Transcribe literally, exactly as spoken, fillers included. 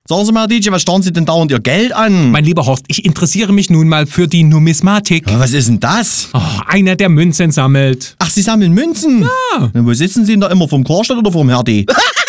Sagen Sie mal, D J, was starren Sie denn dauernd Ihr Geld an? Mein lieber Horst, ich interessiere mich nun mal für die Numismatik. Ja, was ist denn das? Oh, einer, der Münzen sammelt. Ach, Sie sammeln Münzen? Ja. Na, wo sitzen Sie denn da immer, vom Karstadt oder vom Herdi?